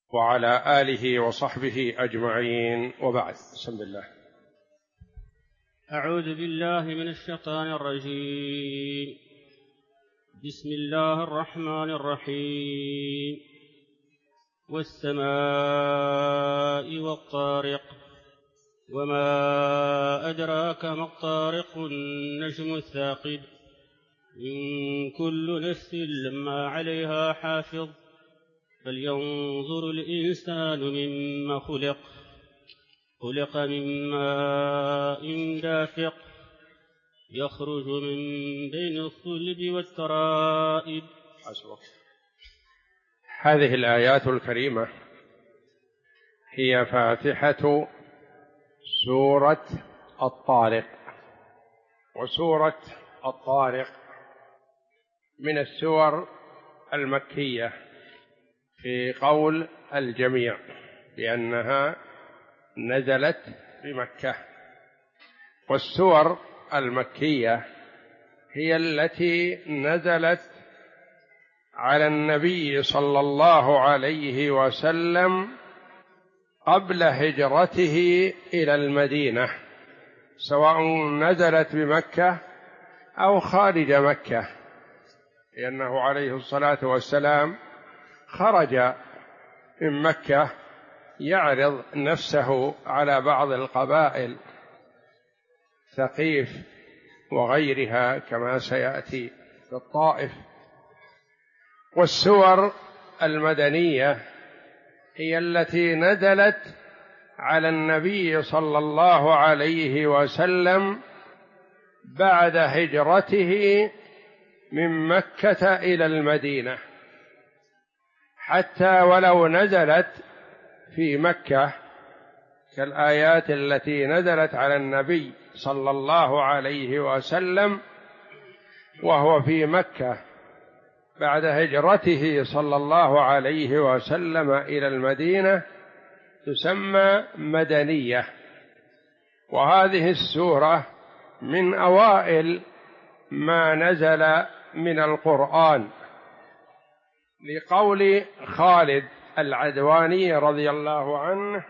وعلى آله وصحبه أجمعين، وبعد. بسم الله. أعوذ بالله من الشيطان الرجيم. بسم الله الرحمن الرحيم. والسماء والطارق، وما أدراك ما الطارق، النجم الثاقب، إن كل نفس لما عليها حافظ، فلينظر الإنسان مما خلق من ماء دافق، يخرج من بين الصلب والترائب. هذه الآيات الكريمة هي فاتحة سورة الطارق، وسورة الطارق من السور المكية في قول الجميع بأنها نزلت بمكة. والسور المكية هي التي نزلت على النبي صلى الله عليه وسلم قبل هجرته إلى المدينة، سواء نزلت بمكة أو خارج مكة، لأنه عليه الصلاة والسلام خرج من مكة يعرض نفسه على بعض القبائل، ثقيف وغيرها كما سيأتي في الطائف. والسور المدنية هي التي نزلت على النبي صلى الله عليه وسلم بعد هجرته من مكة إلى المدينة، حتى ولو نزلت في مكة كالآيات التي نزلت على النبي صلى الله عليه وسلم وهو في مكة بعد هجرته صلى الله عليه وسلم إلى المدينة، تسمى مدنية. وهذه السورة من أوائل ما نزل من القرآن، لقول خالد العدواني رضي الله عنه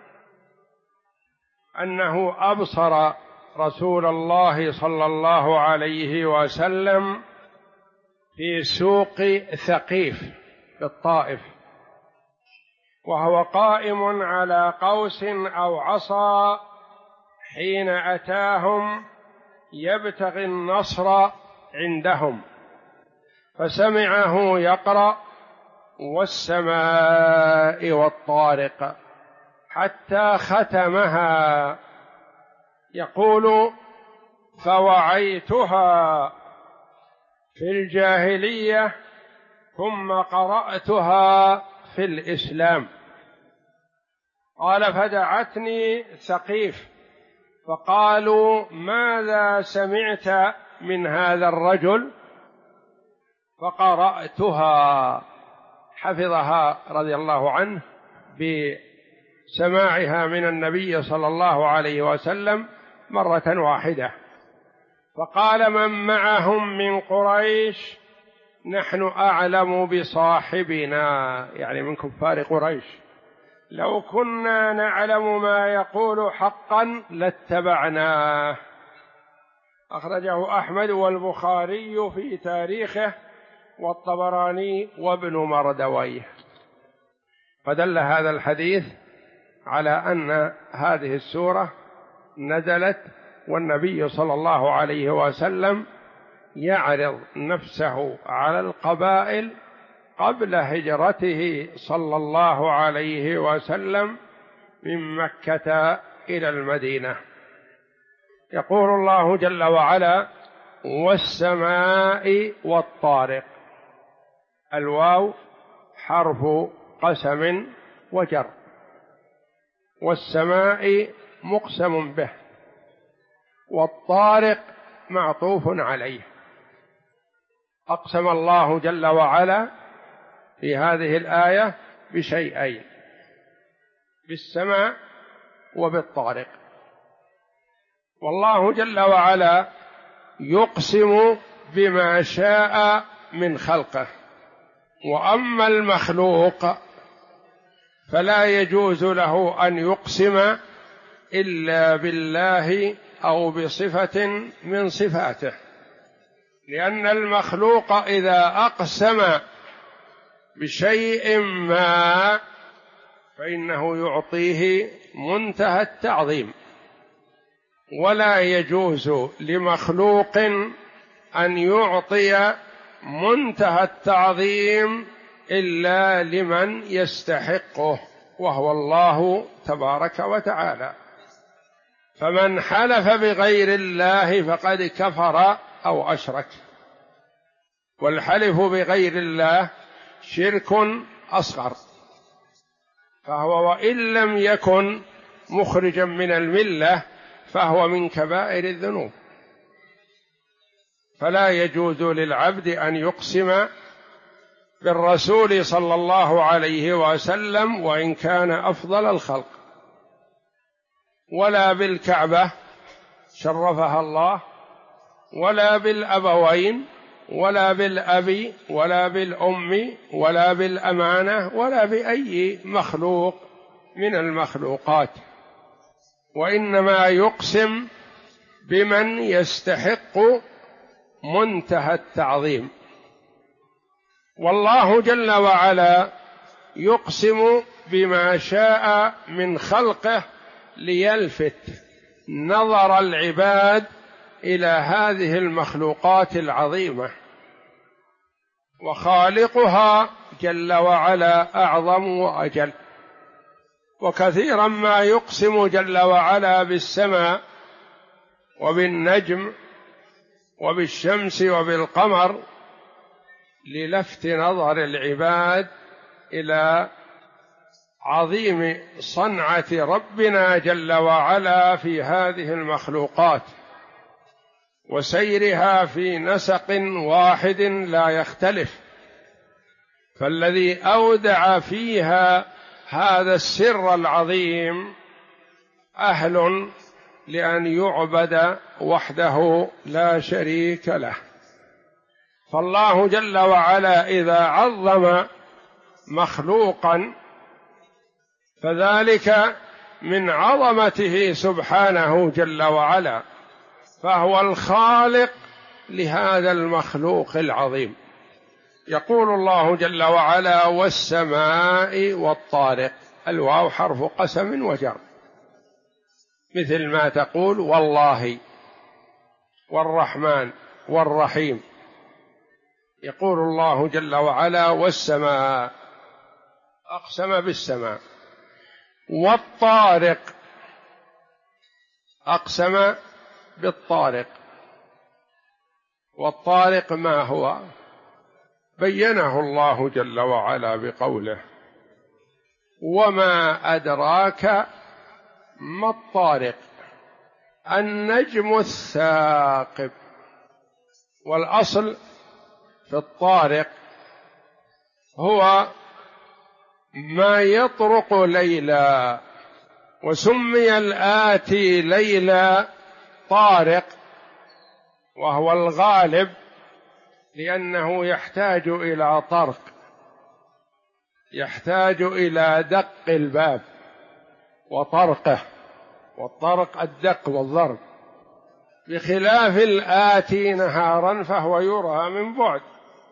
أنه أبصر رسول الله صلى الله عليه وسلم في سوق ثقيف بالطائف، وهو قائم على قوس أو عصا حين أتاهم يبتغي النصر عندهم، فسمعه يقرأ والسماء والطارق حتى ختمها، يقول: فوعيتها في الجاهلية ثم قرأتها في الإسلام. قال: فدعتني ثقيف فقالوا: ماذا سمعت من هذا الرجل؟ فقرأتها، حفظها رضي الله عنه بسماعها من النبي صلى الله عليه وسلم مرة واحدة. فقال من معهم من قريش: نحن أعلم بصاحبنا، يعني من كفار قريش، لو كنا نعلم ما يقول حقا لاتبعناه. أخرجه أحمد والبخاري في تاريخه والطبراني وابن مردويه. فدل هذا الحديث على أن هذه السورة نزلت والنبي صلى الله عليه وسلم يعرض نفسه على القبائل قبل هجرته صلى الله عليه وسلم من مكة إلى المدينة. يقول الله جل وعلا: والسماء والطارق. الواو حرف قسم وجر، والسماء مقسم به، والطارق معطوف عليه. أقسم الله جل وعلا في هذه الآية بشيئين: بالسماء وبالطارق. والله جل وعلا يقسم بما شاء من خلقه، وأما المخلوق فلا يجوز له أن يقسم إلا بالله أو بصفة من صفاته، لأن المخلوق إذا أقسم بشيء ما فإنه يعطيه منتهى التعظيم، ولا يجوز لمخلوق أن يعطي منتهى التعظيم إلا لمن يستحقه، وهو الله تبارك وتعالى. فمن حلف بغير الله فقد كفر أو أشرك، والحلف بغير الله شرك أصغر، فهو وإن لم يكن مخرجا من الملة فهو من كبائر الذنوب. فلا يجوز للعبد أن يقسم بالرسول صلى الله عليه وسلم وإن كان أفضل الخلق، ولا بالكعبة شرفها الله، ولا بالأبوين، ولا بالأب، ولا بالأم، ولا بالأمانة، ولا بأي مخلوق من المخلوقات، وإنما يقسم بمن يستحق منتهى التعظيم. والله جل وعلا يقسم بما شاء من خلقه ليلفت نظر العباد إلى هذه المخلوقات العظيمة، وخالقها جل وعلا أعظم وأجل. وكثيرا ما يقسم جل وعلا بالسماء وبالنجم وبالشمس وبالقمر للفت نظر العباد إلى عظيم صنعة ربنا جل وعلا في هذه المخلوقات، وسيرها في نسق واحد لا يختلف. فالذي أودع فيها هذا السر العظيم أهل لأن يعبد وحده لا شريك له. فالله جل وعلا إذا عظم مخلوقا فذلك من عظمته سبحانه جل وعلا، فهو الخالق لهذا المخلوق العظيم. يقول الله جل وعلا: والسماء والطارق. الواو حرف قسم وجر، مثل ما تقول والله والرحمن والرحيم. يقول الله جل وعلا: والسماء، أقسم بالسماء. والطارق، أقسم بالطارق. والطارق ما هو؟ بينه الله جل وعلا بقوله: وما أدراك ما الطارق النجم الثاقب. والأصل في الطارق هو ما يطرق ليلا، وسمي الآتي ليلا طارق، وهو الغالب لأنه يحتاج إلى طرق، يحتاج إلى دق الباب وطرقه، والطرق الدق والضرب، بخلاف الآتي نهارا فهو يرى من بعد.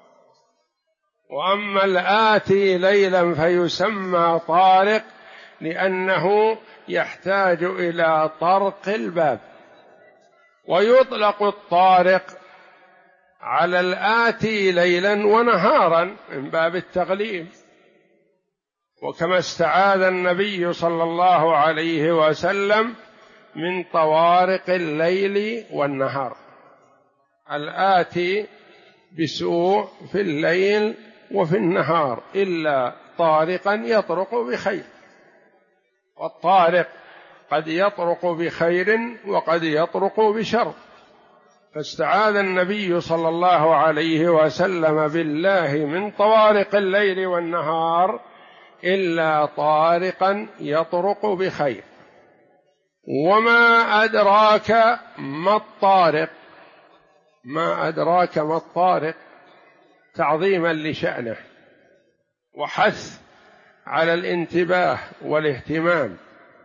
وأما الآتي ليلا فيسمى طارق لأنه يحتاج إلى طرق الباب. ويطلق الطارق على الآتي ليلا ونهارا من باب التغليب، وكما استعاذ النبي صلى الله عليه وسلم من طوارق الليل والنهار، الآتي بسوء في الليل وفي النهار إلا طارقا يطرق بخير. والطارق قد يطرق بخير وقد يطرق بشر، فاستعاذ النبي صلى الله عليه وسلم بالله من طوارق الليل والنهار إلا طارقا يطرق بخير. وما أدراك ما الطارق، ما أدراك ما الطارق تعظيما لشأنه وحث على الانتباه والاهتمام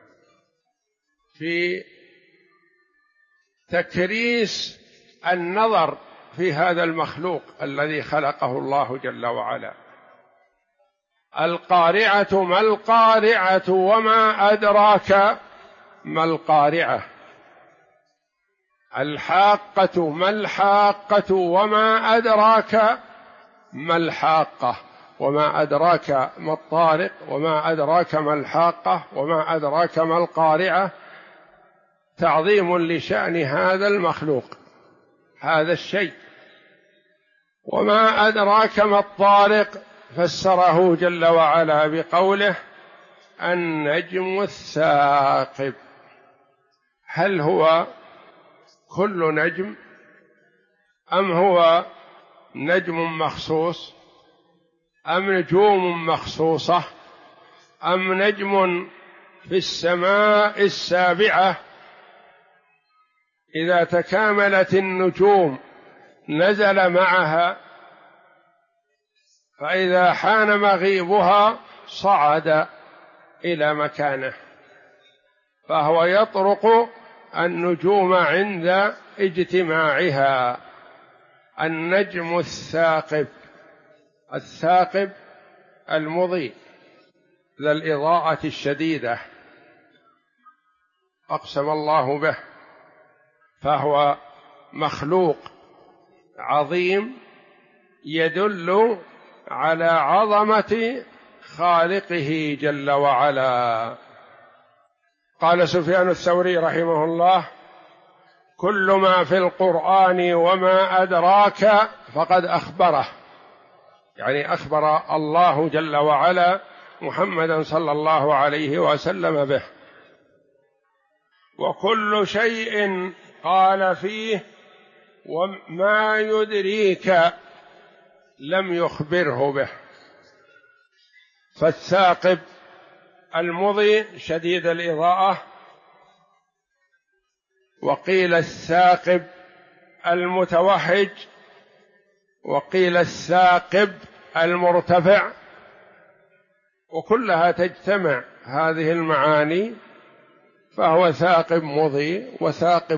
في تكريس النظر في هذا المخلوق الذي خلقه الله جل وعلا. القارعة ما القارعة وما أدراك ما القارعة، الحاقة ما الحاقة وما أدراك ما الحاقة، وما أدراك ما الطارق، وما أدراك ما الحاقة، وما أدراك ما القارعة، تعظيم لشأن هذا المخلوق، هذا الشيء. وما أدراك ما الطارق فسره جل وعلا بقوله النجم الثاقب. هل هو كل نجم أم هو نجم مخصوص أم نجوم مخصوصة أم نجم في السماء السابعة إذا تكاملت النجوم نزل معها، فإذا حان مغيبها صعد إلى مكانه، فهو يطرق النجوم عند اجتماعها. النجم الثاقب، الثاقب المضيء ذا الإضاءة الشديدة أقسم الله به، فهو مخلوق عظيم يدل على عظمة خالقه جل وعلا. قال سفيان الثوري رحمه الله كل ما في القرآن وما أدراك فقد أخبره، يعني أخبر الله جل وعلا محمدا صلى الله عليه وسلم به. وكل شيء قال فيه وما يدريك لم يخبره به. فالثاقب المضيء شديد الإضاءة، وقيل الثاقب المتوهج، وقيل الثاقب المرتفع، وكلها تجتمع هذه المعاني، فهو ثاقب مضيء وثاقب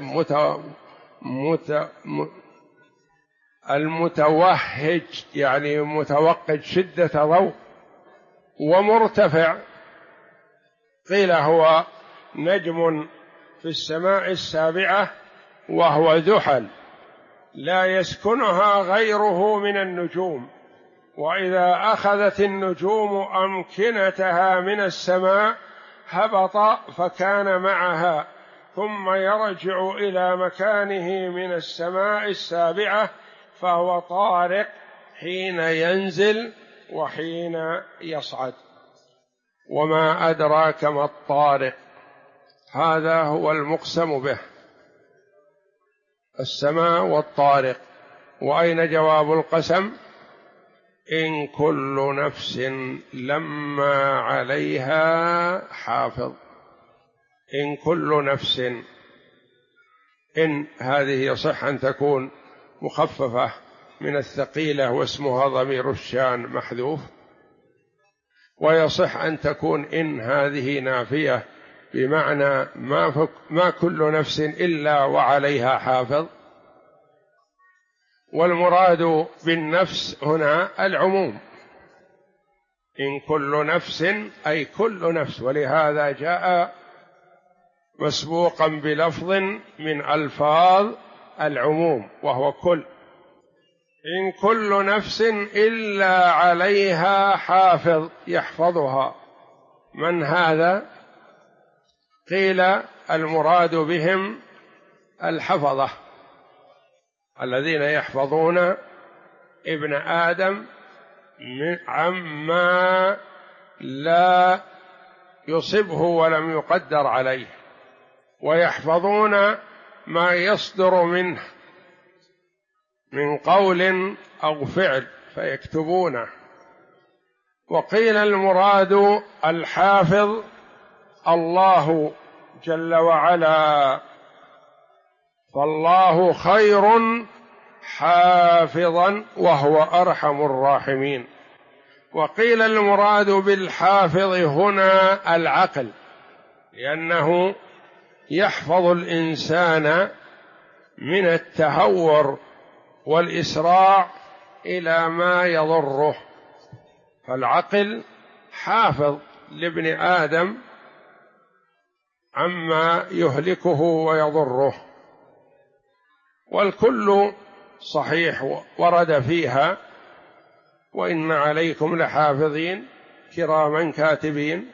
المتوهج يعني متوقد شدة ضوء، ومرتفع قيل هو نجم في السماء السابعة وهو زحل لا يسكنها غيره من النجوم، وإذا أخذت النجوم أمكنتها من السماء هبط فكان معها، ثم يرجع إلى مكانه من السماء السابعة، فهو طارق حين ينزل وحين يصعد. وما أدراك ما الطارق، هذا هو المقسم به، السماء والطارق. وأين جواب القسم؟ إن كل نفس لما عليها حافظ. إن كل نفس، إن هذه يصح أن تكون مخففة من الثقيلة واسمها ضمير الشان محذوف، ويصح أن تكون إن هذه نافية بمعنى ما كل نفس إلا وعليها حافظ. والمراد بالنفس هنا العموم، إن كل نفس أي كل نفس، ولهذا جاء مسبوقا بلفظ من ألفاظ العموم وهو كل. إن كل نفس إلا عليها حافظ يحفظها. من هذا؟ قيل المراد بهم الحفظة الذين يحفظون ابن آدم عما لا يصبه ولم يقدر عليه، ويحفظون ما يصدر منه من قول أو فعل فيكتبونه. وقيل المراد الحافظ الله جل وعلا، فالله خير حافظا وهو أرحم الراحمين. وقيل المراد بالحافظ هنا العقل، لأنه يحفظ الإنسان من التهور والإسراع إلى ما يضره، فالعقل حافظ لابن آدم عما يهلكه ويضره. والكل صحيح ورد فيها: وإن عليكم لحافظين كراما كاتبين.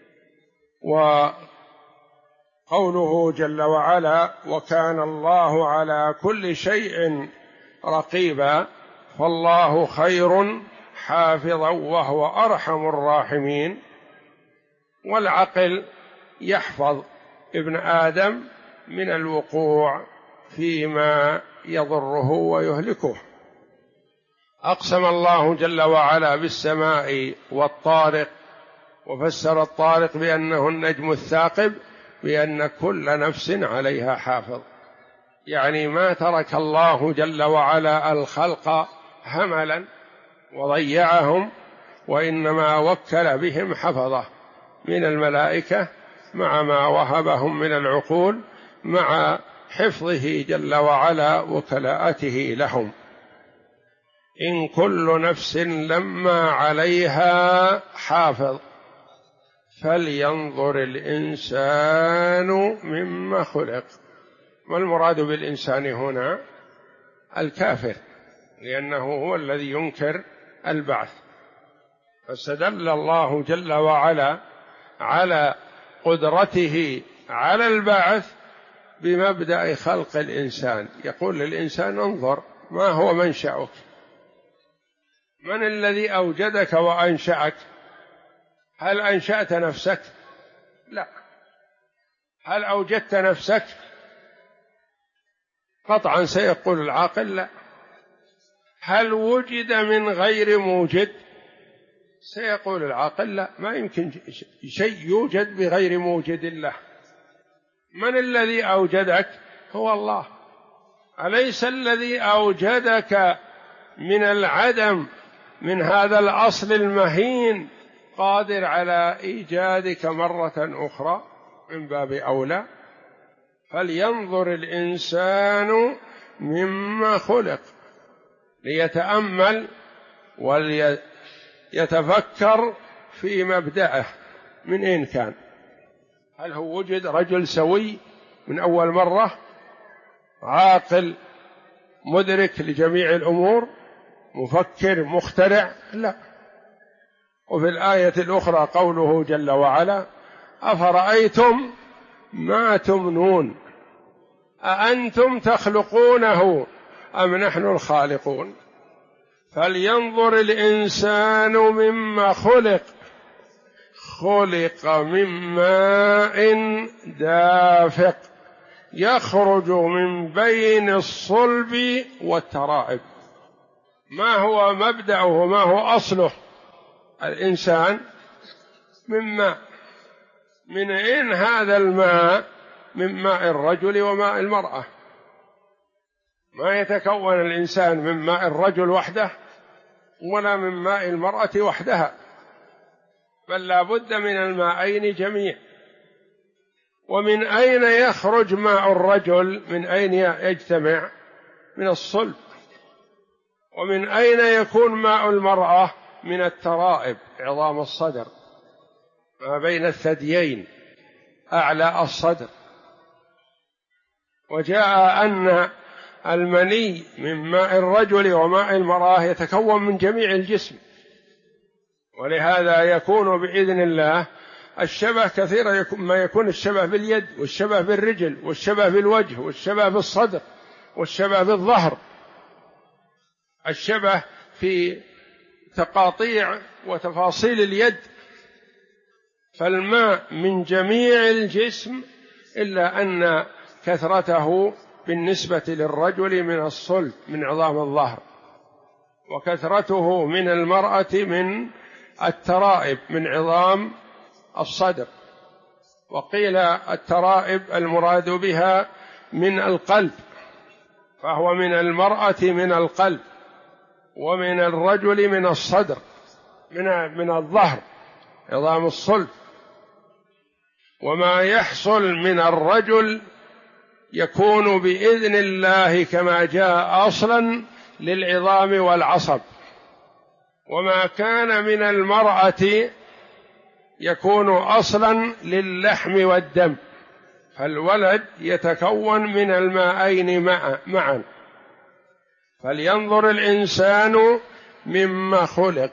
وقوله جل وعلا: وكان الله على كل شيء رقيبا، فالله خير حافظا وهو أرحم الراحمين. والعقل يحفظ ابن آدم من الوقوع فيما يضره ويهلكه. أقسم الله جل وعلا بالسماء والطارق، وفسر الطارق بأنه النجم الثاقب، بأن كل نفس عليها حافظ، يعني ما ترك الله جل وعلا الخلق هملا وضيعهم، وإنما وكل بهم حفظه من الملائكة مع ما وهبهم من العقول، مع حفظه جل وعلا وكلاءته لهم. إن كل نفس لما عليها حافظ فلينظر الإنسان مما خلق. والمراد بالإنسان هنا الكافر، لأنه هو الذي ينكر البعث. فاستدل الله جل وعلا على قدرته على البعث بمبدأ خلق الإنسان، يقول للإنسان: انظر ما هو منشأك، من الذي أوجدك وأنشأك؟ هل أنشأت نفسك؟ لا. هل أوجدت نفسك؟ قطعا سيقول العاقل لا. هل وجد من غير موجد؟ سيقول العاقل لا، ما يمكن شيء يوجد بغير موجد له. من الذي أوجدك؟ هو الله. أليس الذي أوجدك من العدم، من هذا الأصل المهين، قادر على إيجادك مرة أخرى؟ من باب أولى. فلينظر الإنسان مما خلق، ليتأمل وليتفكر في مبدأه من أين كان. هل هو وجد رجل سوي من أول مرة، عاقل مدرك لجميع الأمور، مفكر مخترع؟ لا. وفي الآية الأخرى قوله جل وعلا: أفرأيتم ما تمنون أأنتم تخلقونه أم نحن الخالقون. فلينظر الإنسان مما خلق، خلق من ماء دافق يخرج من بين الصلب والترائب. ما هو مبدأه، ما هو أصله؟ الإنسان من ماء. من أين هذا الماء؟ من ماء الرجل وماء المرأة. ما يتكون الإنسان من ماء الرجل وحده ولا من ماء المرأة وحدها، بل لا بد من الماءين جميع. ومن أين يخرج ماء الرجل؟ من أين يجتمع؟ من الصلب. ومن أين يكون ماء المرأة؟ من الترائب، عظام الصدر، ما بين الثديين، أعلى الصدر. وجاء أن المني من ماء الرجل وماء المرأة يتكون من جميع الجسم، ولهذا يكون بإذن الله الشبه كثيرا، ما يكون الشبه باليد، والشبه بالرجل، والشبه بالوجه، والشبه بالصدر، والشبه بالظهر، الشبه في تقاطيع وتفاصيل اليد. فالماء من جميع الجسم، إلا أن كثرته بالنسبة للرجل من الصلب، من عظام الظهر، وكثرته من المرأة من الترائب، من عظام الصدر. وقيل الترائب المراد بها من القلب، فهو من المرأة من القلب، ومن الرجل من الصدر. من الظهر، عظام الصلب. وما يحصل من الرجل يكون بإذن الله كما جاء أصلا للعظام والعصب، وما كان من المرأة يكون أصلا للحم والدم، فالولد يتكون من المائين معا. فلينظر الإنسان مما خلق.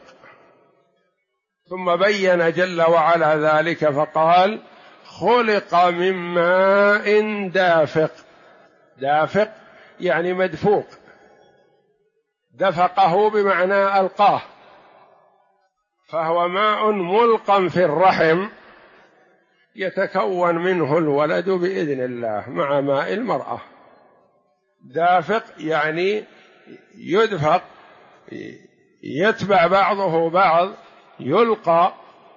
ثم بين جل وعلا ذلك فقال: خلق من ماء دافق. دافق يعني مدفوق، دفقه بمعنى ألقاه، فهو ماء ملقى في الرحم يتكون منه الولد بإذن الله مع ماء المرأة. دافق يعني يدفق، يتبع بعضه بعض، يلقى.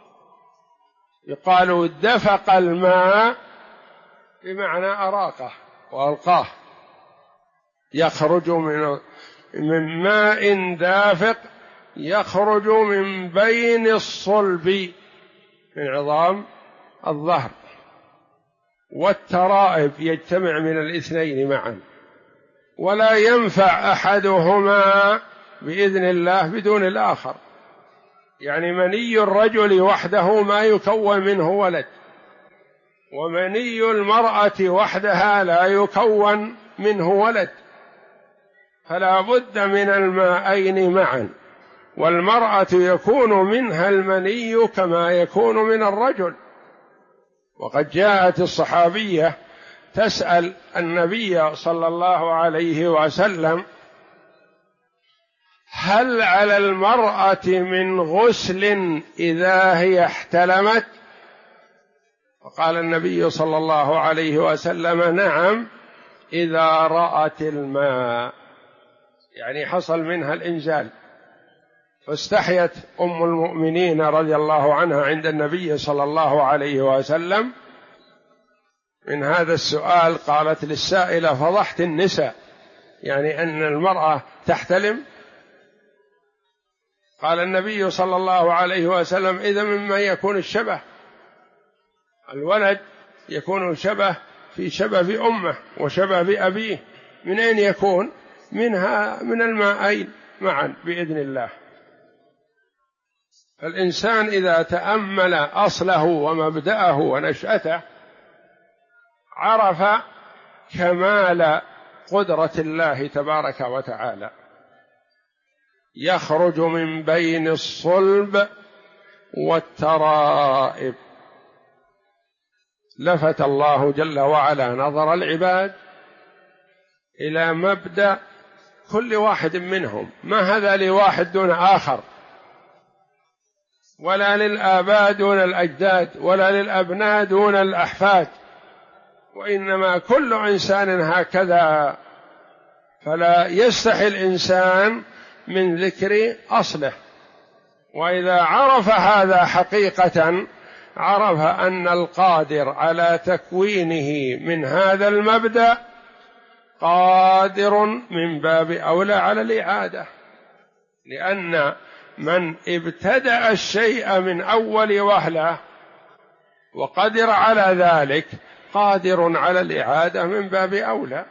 يقال دفق الماء بمعنى أراقه وألقاه. يخرج من ماء دافق يخرج من بين الصلب من عظام الظهر والترائب، يجتمع من الاثنين معا، ولا ينفع أحدهما بإذن الله بدون الآخر. يعني مني الرجل وحده ما يكون منه ولد، ومني المرأة وحدها لا يكون منه ولد، فلا بد من المائين معا. والمرأة يكون منها المني كما يكون من الرجل. وقد جاءت الصحابية تسأل النبي صلى الله عليه وسلم: هل على المرأة من غسل إذا هي احتلمت؟ فقال النبي صلى الله عليه وسلم: نعم، إذا رأت الماء، يعني حصل منها الإنزال. فاستحيت أم المؤمنين رضي الله عنها عند النبي صلى الله عليه وسلم من هذا السؤال، قالت للسائلة: فضحت النساء، يعني أن المرأة تحتلم؟ قال النبي صلى الله عليه وسلم: إذا مما يكون الشبه، الولد يكون شبه في شبه أمه وشبه بأبيه، من أين يكون؟ منها من المائين معا بإذن الله. الإنسان إذا تأمل أصله ومبدأه ونشأته عرف كمال قدرة الله تبارك وتعالى. يخرج من بين الصلب والترائب. لفت الله جل وعلا نظر العباد إلى مبدأ كل واحد منهم، ما هذا لواحد دون آخر، ولا للآباء دون الأجداد، ولا للأبناء دون الأحفاد، وإنما كل إنسان هكذا. فلا يستحي الإنسان من ذكر أصله. وإذا عرف هذا حقيقة عرف أن القادر على تكوينه من هذا المبدأ قادر من باب أولى على الإعادة، لأن من ابتدأ الشيء من أول وهلة وقدر على ذلك قادر على الإعادة من باب أولى.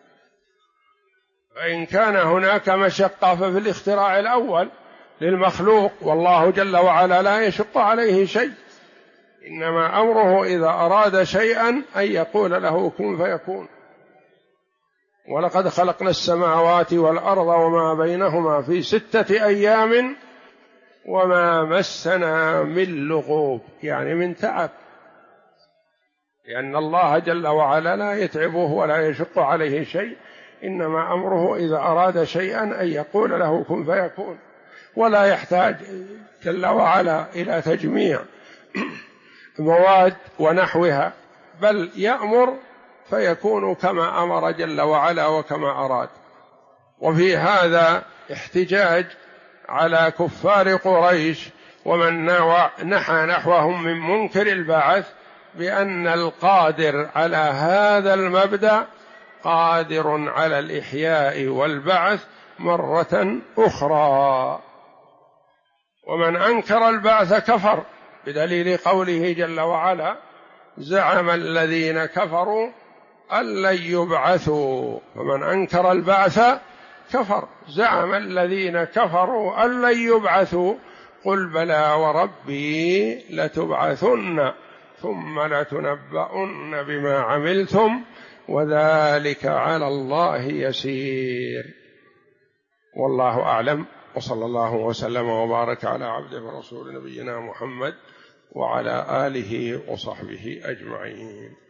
فإن كان هناك مشقة ففي الاختراع الأول للمخلوق، والله جل وعلا لا يشق عليه شيء، إنما أمره إذا أراد شيئا أن يقول له كن فيكون. ولقد خلقنا السماوات والأرض وما بينهما في 6 أيام وما مسنا من لغوب، يعني من تعب، لأن الله جل وعلا لا يتعبه ولا يشق عليه شيء، إنما أمره إذا أراد شيئا أن يقول له كن فيكون، ولا يحتاج جل وعلا إلى تجميع مواد ونحوها، بل يأمر فيكون كما أمر جل وعلا وكما أراد. وفي هذا احتجاج على كفار قريش ومن نحى نحوهم من منكر البعث بأن القادر على هذا المبدأ قادر على الإحياء والبعث مرة أخرى. ومن أنكر البعث كفر، بدليل قوله جل وعلا: زعم الذين كفروا أن لن يبعثوا. فمن أنكر البعث كفر. زعم الذين كفروا أن لن يبعثوا قل بلى وربي لتبعثن ثم لتنبؤن بما عملتم وذلك على الله يسير. والله أعلم، وصلى الله وسلم وبارك على عبده ورسول نبينا محمد وعلى آله وصحبه أجمعين.